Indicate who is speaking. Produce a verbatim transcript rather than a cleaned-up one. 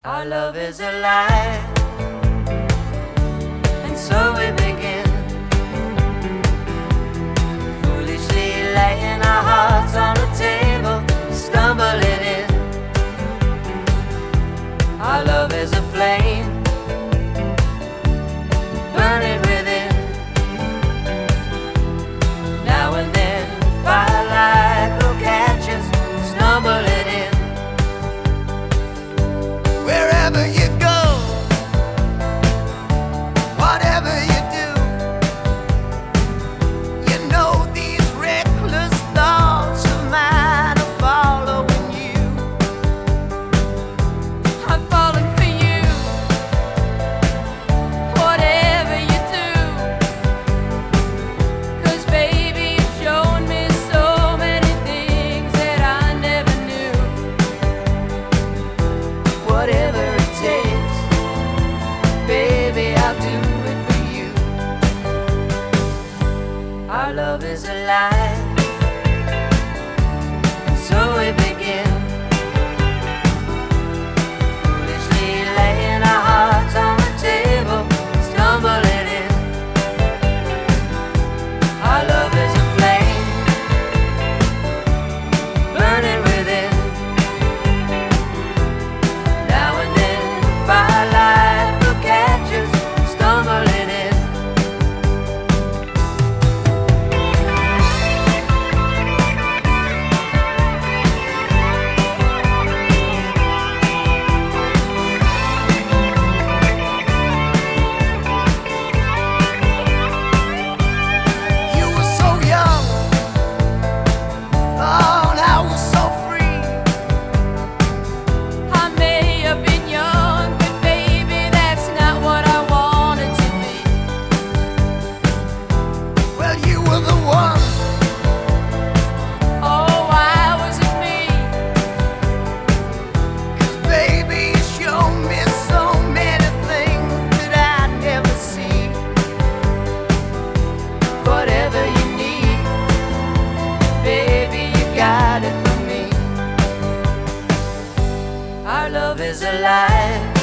Speaker 1: Our love is alive, and so we begin, foolishly laying our hearts on the table, stumbling in. Our love is a flame, burning within. Now and then, firelight will catch us, stumbling in.
Speaker 2: Wherever you go, whatever you do, you know these reckless thoughts of mine are following you.
Speaker 3: I'm falling for you, whatever you do, 'cause baby you've shown me so many things that I never knew.
Speaker 1: Whatever it takes, baby, I'll do it for you. Our love is alive, and so we begin, foolishly laying our hearts on the table, stumbling in. Our love is a flame, burning within. Now and then, firelight will catch us, stumbling in.
Speaker 2: You were so young, oh, and I was so free.
Speaker 3: I may have been young, but baby that's not what I wanted to be.
Speaker 2: Well, you were the one.
Speaker 3: Oh, why was it me?
Speaker 2: 'Cause baby, you showed me so many things that I'd never see.
Speaker 1: Whatever you need, baby, you got it for me. Our love is alive,